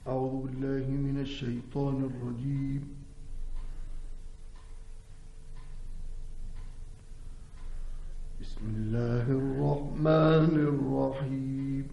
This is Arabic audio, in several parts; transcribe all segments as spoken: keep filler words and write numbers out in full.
أعوذ بالله من الشيطان الرجيم. بسم الله الرحمن الرحيم.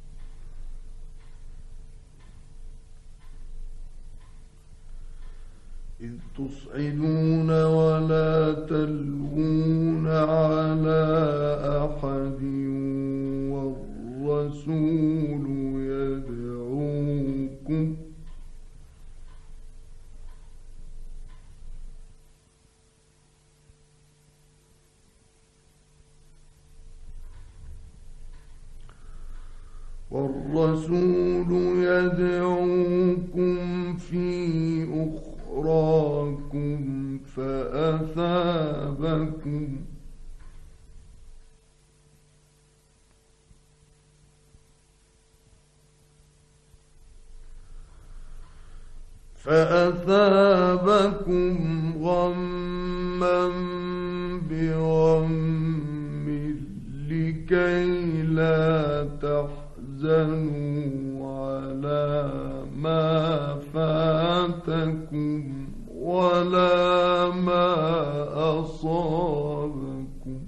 إذ تصعدون ولا تلوون على أحد والرسول يدعوكم والرسول يدعوكم في أخراكم فأثابكم فأثابكم غما بغم لكي لا تحزنوا على ما فاتكم ولا ما أصابكم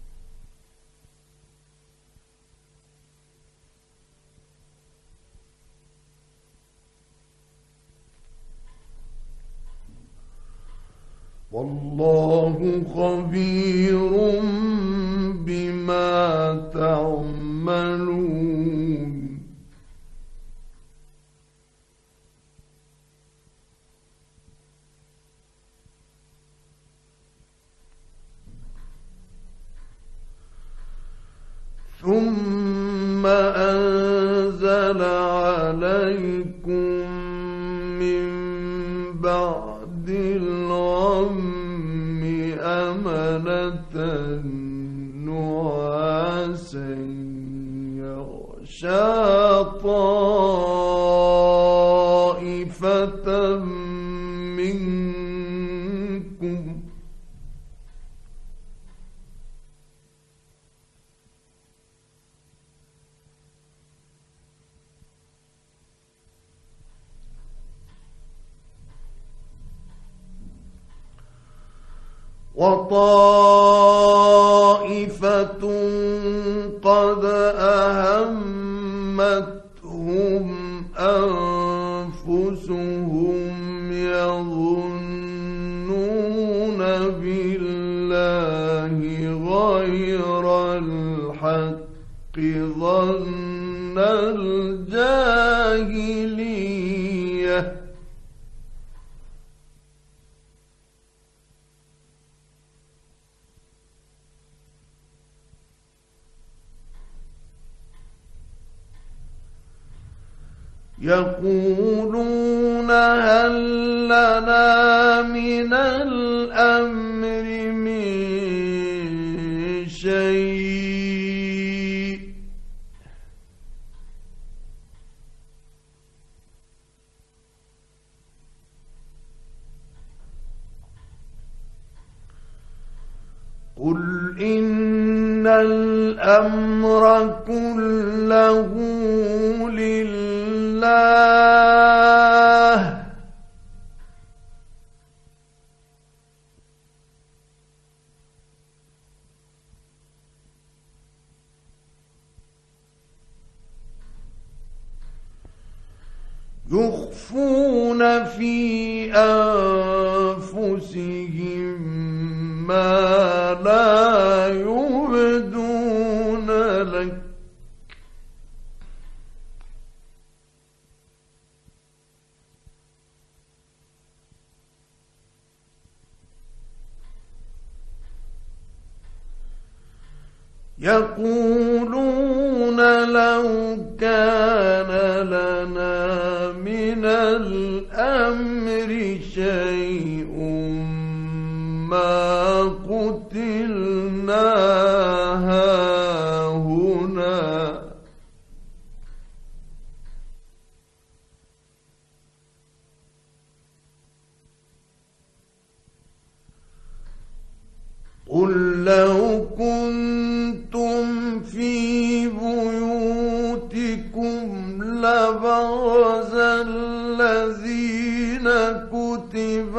والله خبير بما تعملون. ثم أنزل عليكم من بعد الغم أمنة نعاسا يغشى طائفة منكم وطائفة قد أهمتهم أنفسهم يظنون بالله غير الحق ظن الجاهلية يقولون هل لنا من الأمر من شيء قل إن الأمر كله لله يخفون في أنفسهم ما لا يبدون لك يقولون لو كان لنا من الأمر شيء ما قتلنا هاهنا قل لو كنتم في بيوتكم لبرزوا برز الذين كتب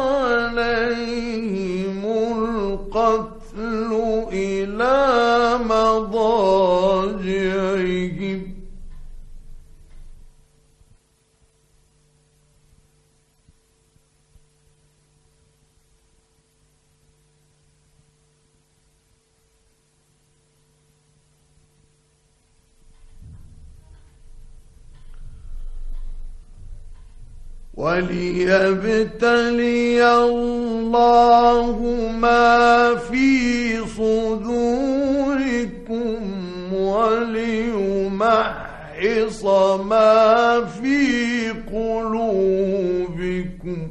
عليهم القتل إلى مضاجعهم وليبتلي الله ما في صدوركم وليمحص ما في قلوبكم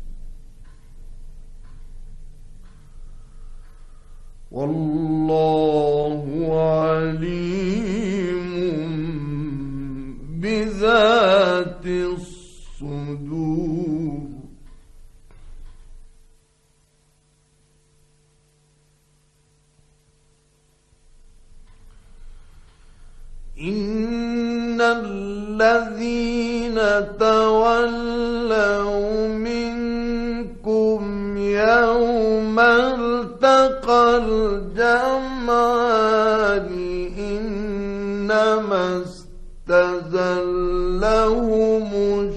والله عليم بذات الصدور. إن الذين تولوا منكم يوم التقى الجمعان إنما استزلهم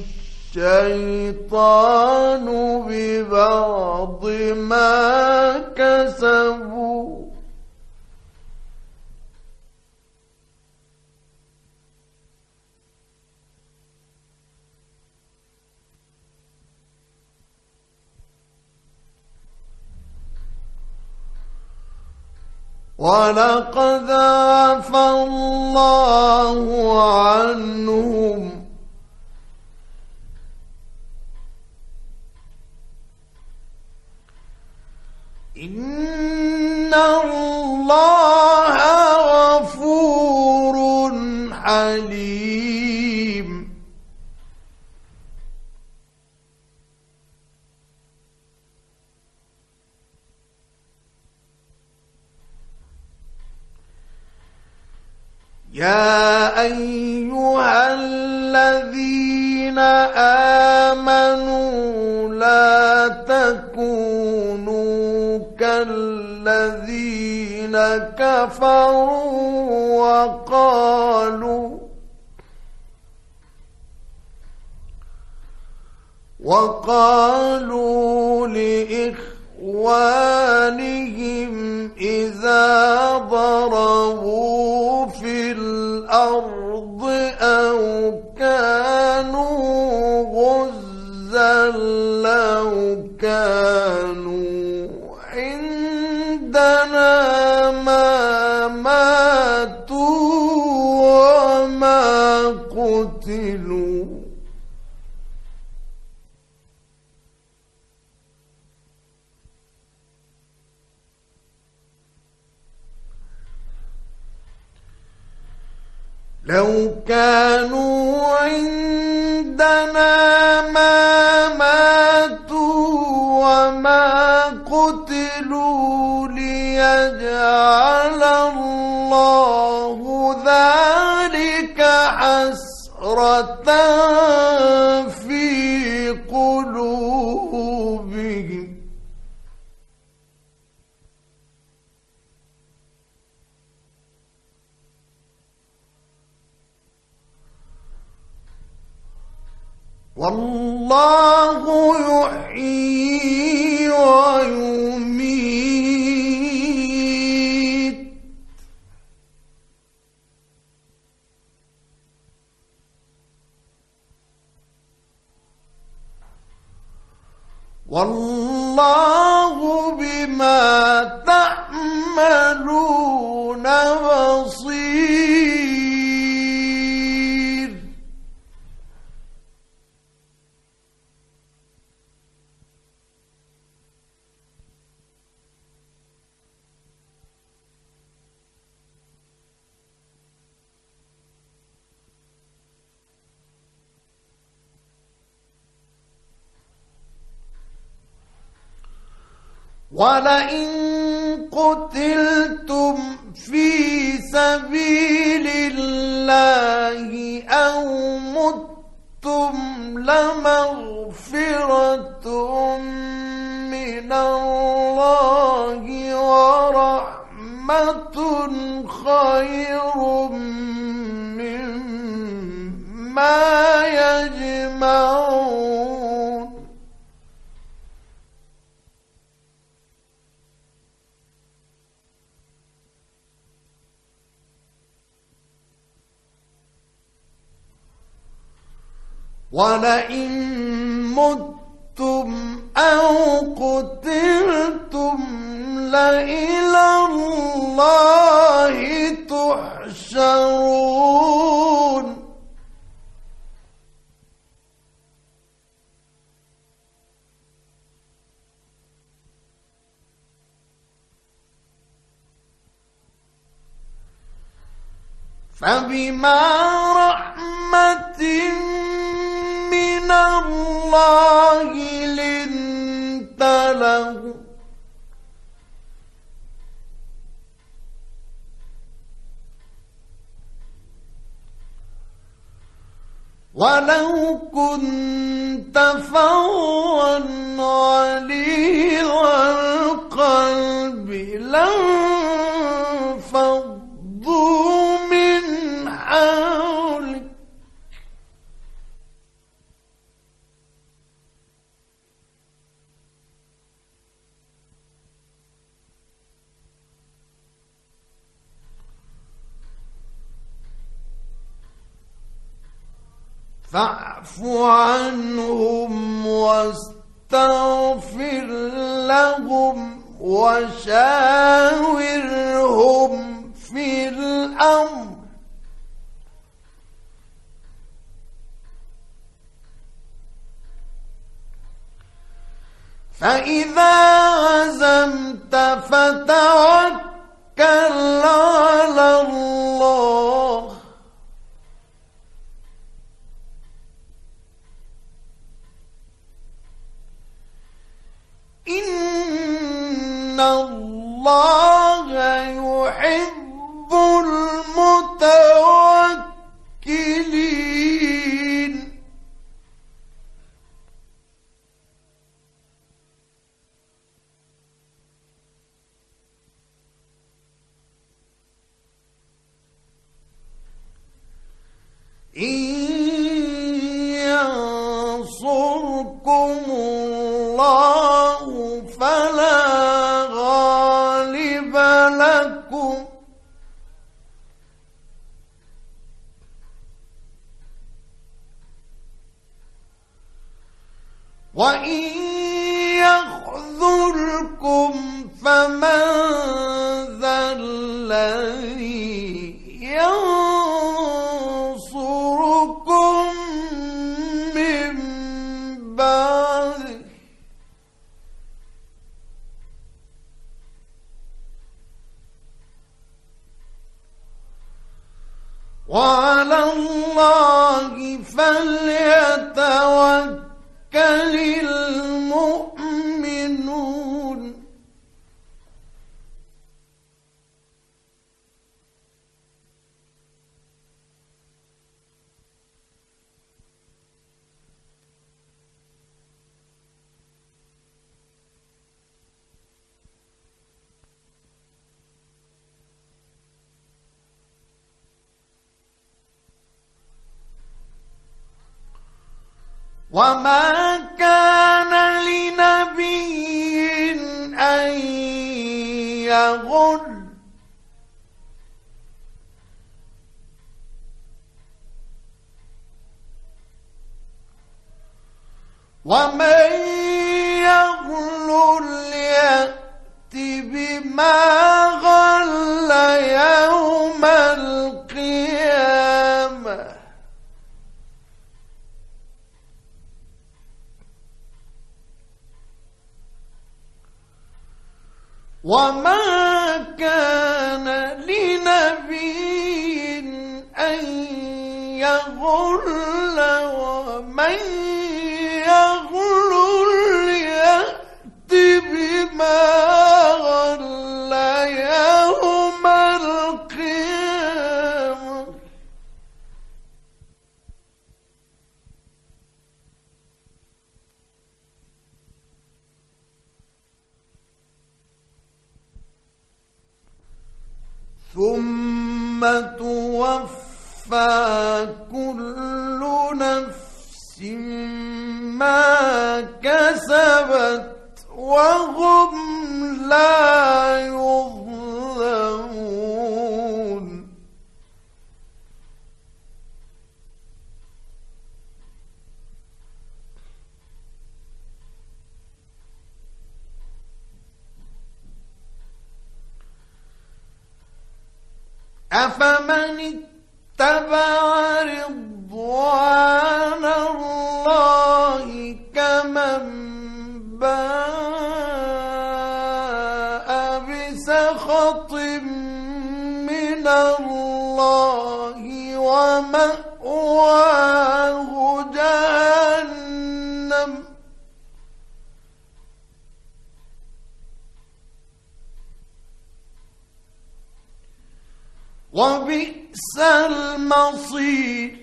الشيطان ببعض ما كسبوا ولقد عفى الله عنهم إن الله غفور حليم. يا أيها الذين آمنوا لا تكونوا كالذين كفروا وقالوا وقالوا لإخوانهم إذا ضربوا في الأرض أو كانوا غزا لو كانوا عندنا ما ماتوا وما قتلوا لو كانوا عندنا ما ماتوا وما قتلوا ليجعل الله ذلك حسرة في قلوبهم والله يحيي ويميت والله بما تعملون بصير. ولئن قتلتم في سبيل الله الله أو متم لمغفرة من الله ورحمة خير مما يجمعون ولئن متم أو قتلتم لإلى الله تحشرون فبما رحمة من الله لنت له ولو كنت فظا غليظ القلب لانفضوا من حولك فاعف عنهم واستغفر لهم وشاورهم في الأمر فإذا عزمت فتوكل على الله إن الله يحب المتوكلين إن ينصركم الله فلا غالب لكم وإن يخذلكم فمن ذا الذي ينصركم من بعده وعلى الله فليتوكل المؤمنون وما كان لنبي أن يغل ومن يغل يأت بما غل يوم القيامة وما كان لنبي أن يغل ومن يغل يأت بما غل يوم القيامة ثم توفى كل نفس ما كسبت وهم لا يظلمون. أفمن اتبع رضوان الله كمن باء بسخط من الله ومأواه جهنم وبئس المصير.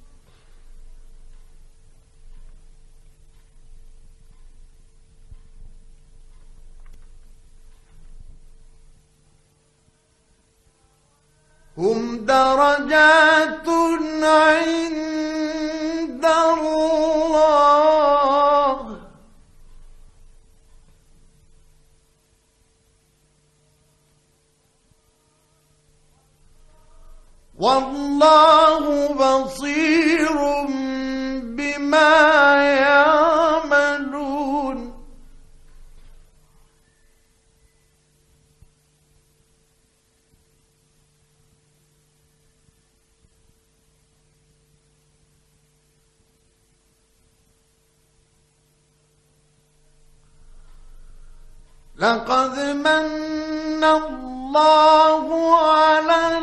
هم درجات عند الله والله بصير بما يعملون. لقد من الله على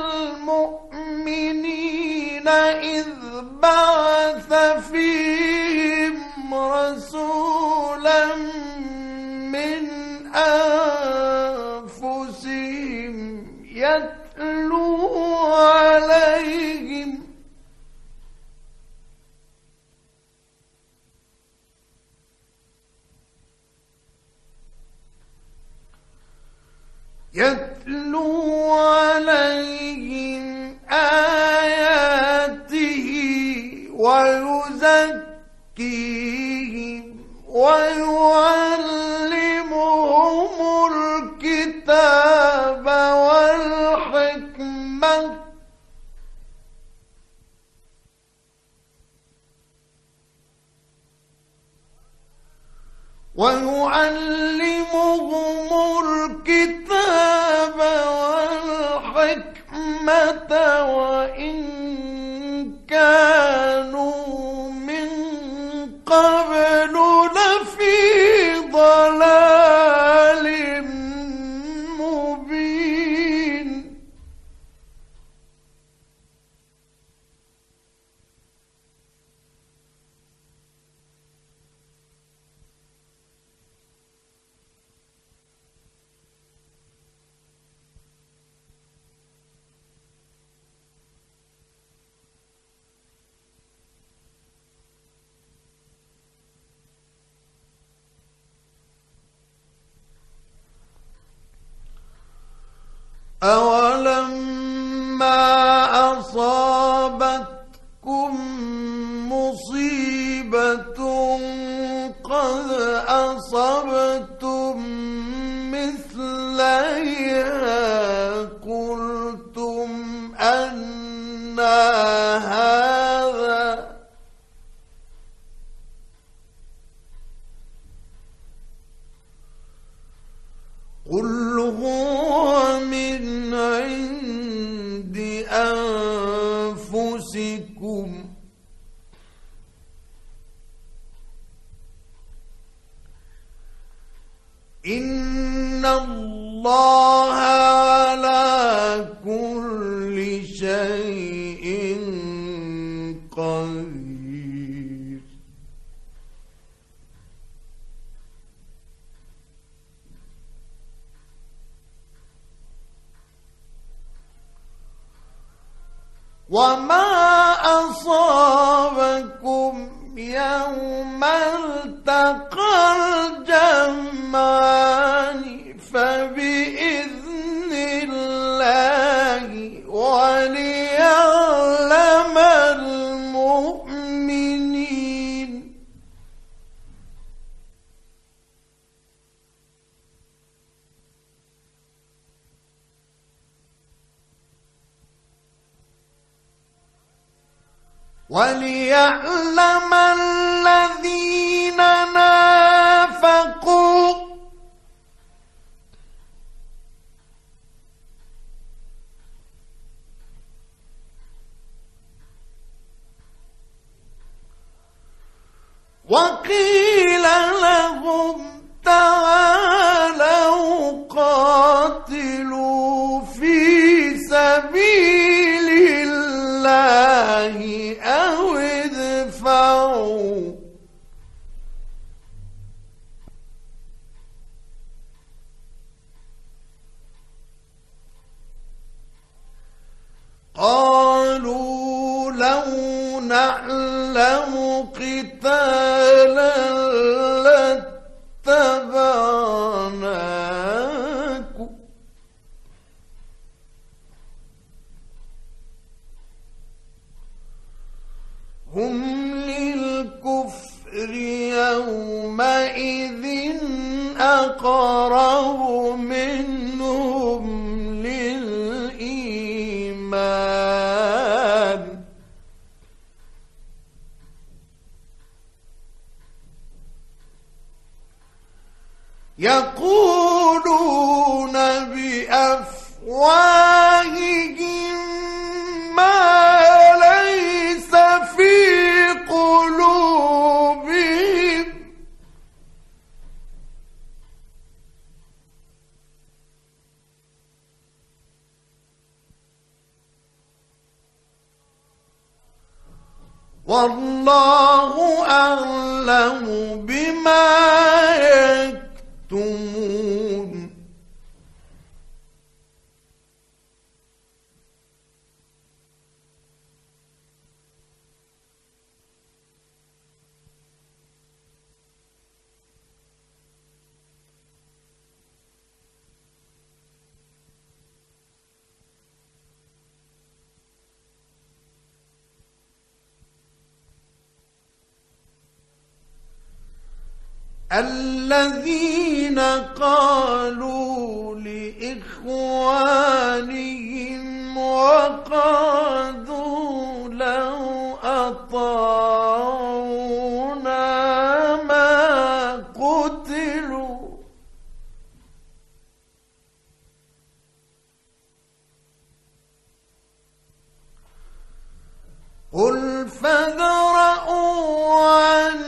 المؤمنين إذ بعث فيهم رسولا من أنفسهم يتلو عليهم يتلو عليهم آياته ويزكيهم ويعلمهم الكتاب والحكمة ويعلمهم الكتاب والحكمة وإن كانوا من قبل لفي ضلال مبين. أولما أصابتكم مصيبة قد أصبتم مثليها قلتم أنى هذا قل هو من عند أنفسكم إن الله على كل شيء قدير. وما أصابكم يوم التقى الجمعان فبإذن الله وليعلم الذين نافقوا وقيل لهم تعالوا قاتلوا في سبيل الله أو ادفعوا قالوا لو نعلم قتالا لاتبعناكم هم للكفر يومئذ أقرب منهم للإيمان يقولون بأفواههم ما ليس في قلوبهم والله أعلم بما يكتمون الذين قالوا لإخوانهم وقعدوا لو أطاعونا ما قتلوا قل فادرءوا عن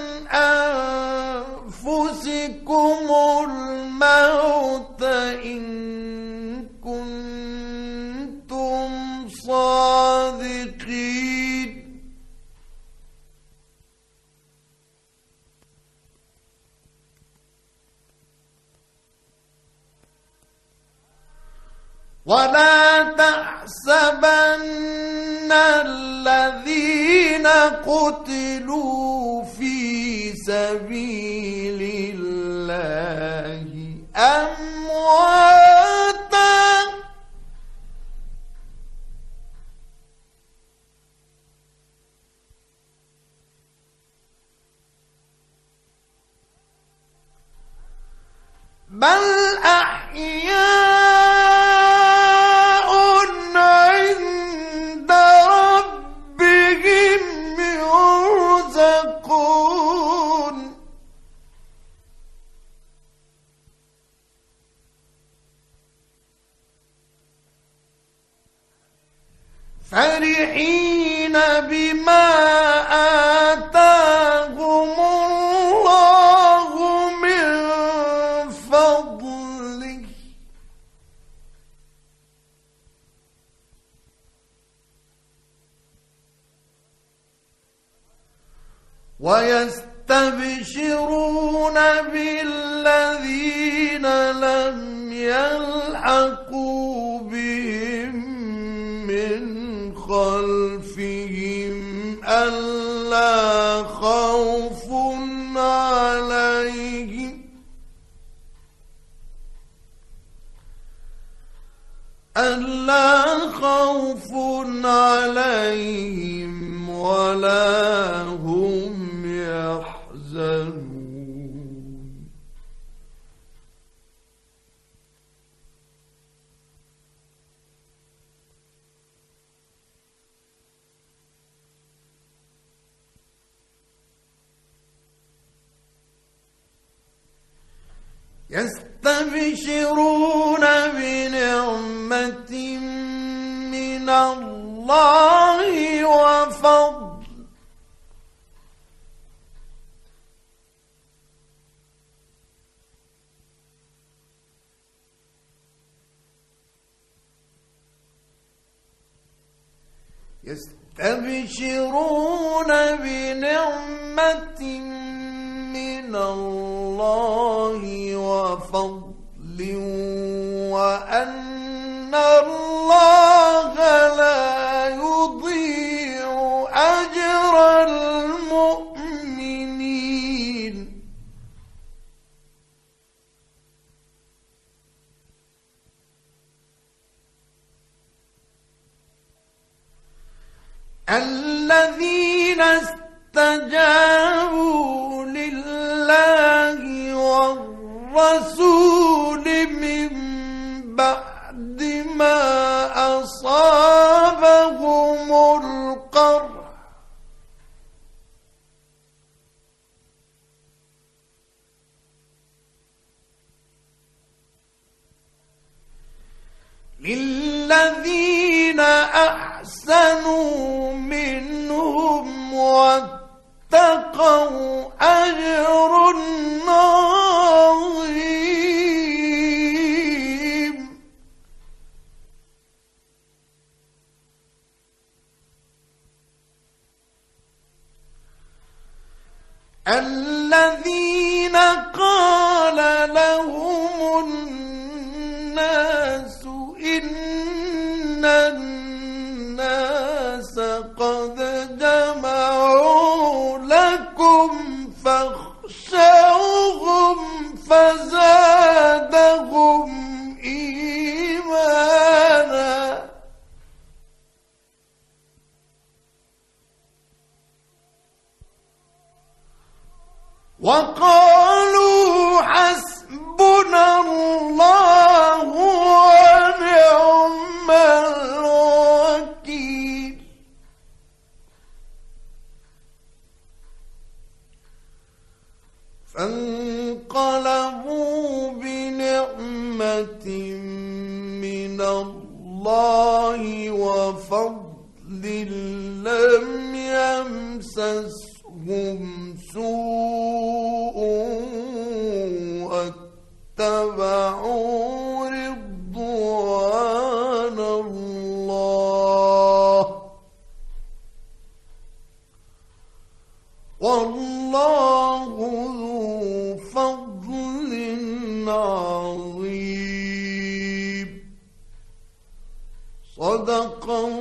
أنفسكم الموت إن كنتم صادقين ولا تحسبن الذين قتلوا في سبيل الله أمواتا بل أحياء عند ربهم يرزقون فرحين بما آتاهم الله من فضله ويستبشرون بالذين لم يلحقوا بهم من خلفهم ألا خوف عليهم ألا خوف عليهم ولا هم يحزنون يستبشرون بنعمة من الله وفضل يستبشرون بنعمة من الله وفضل وأن الله لا يضيع أجر المؤمنين الذين استجابوا لله والرسول من بعد ما أصابهم القرح للذين أحسنوا منهم واتقوا أجر عظيم الذين قال لهم الناس إن الناس قد جمعوا لكم فاخشوهم فزادهم إيمانا وقالوا حسبنا الله ونعم الوكيل فانقلبوا بنعمة من الله وفضل لم يمسسهم سوء واتبعوا رضوان الله والله ذو فضل عظيم صدق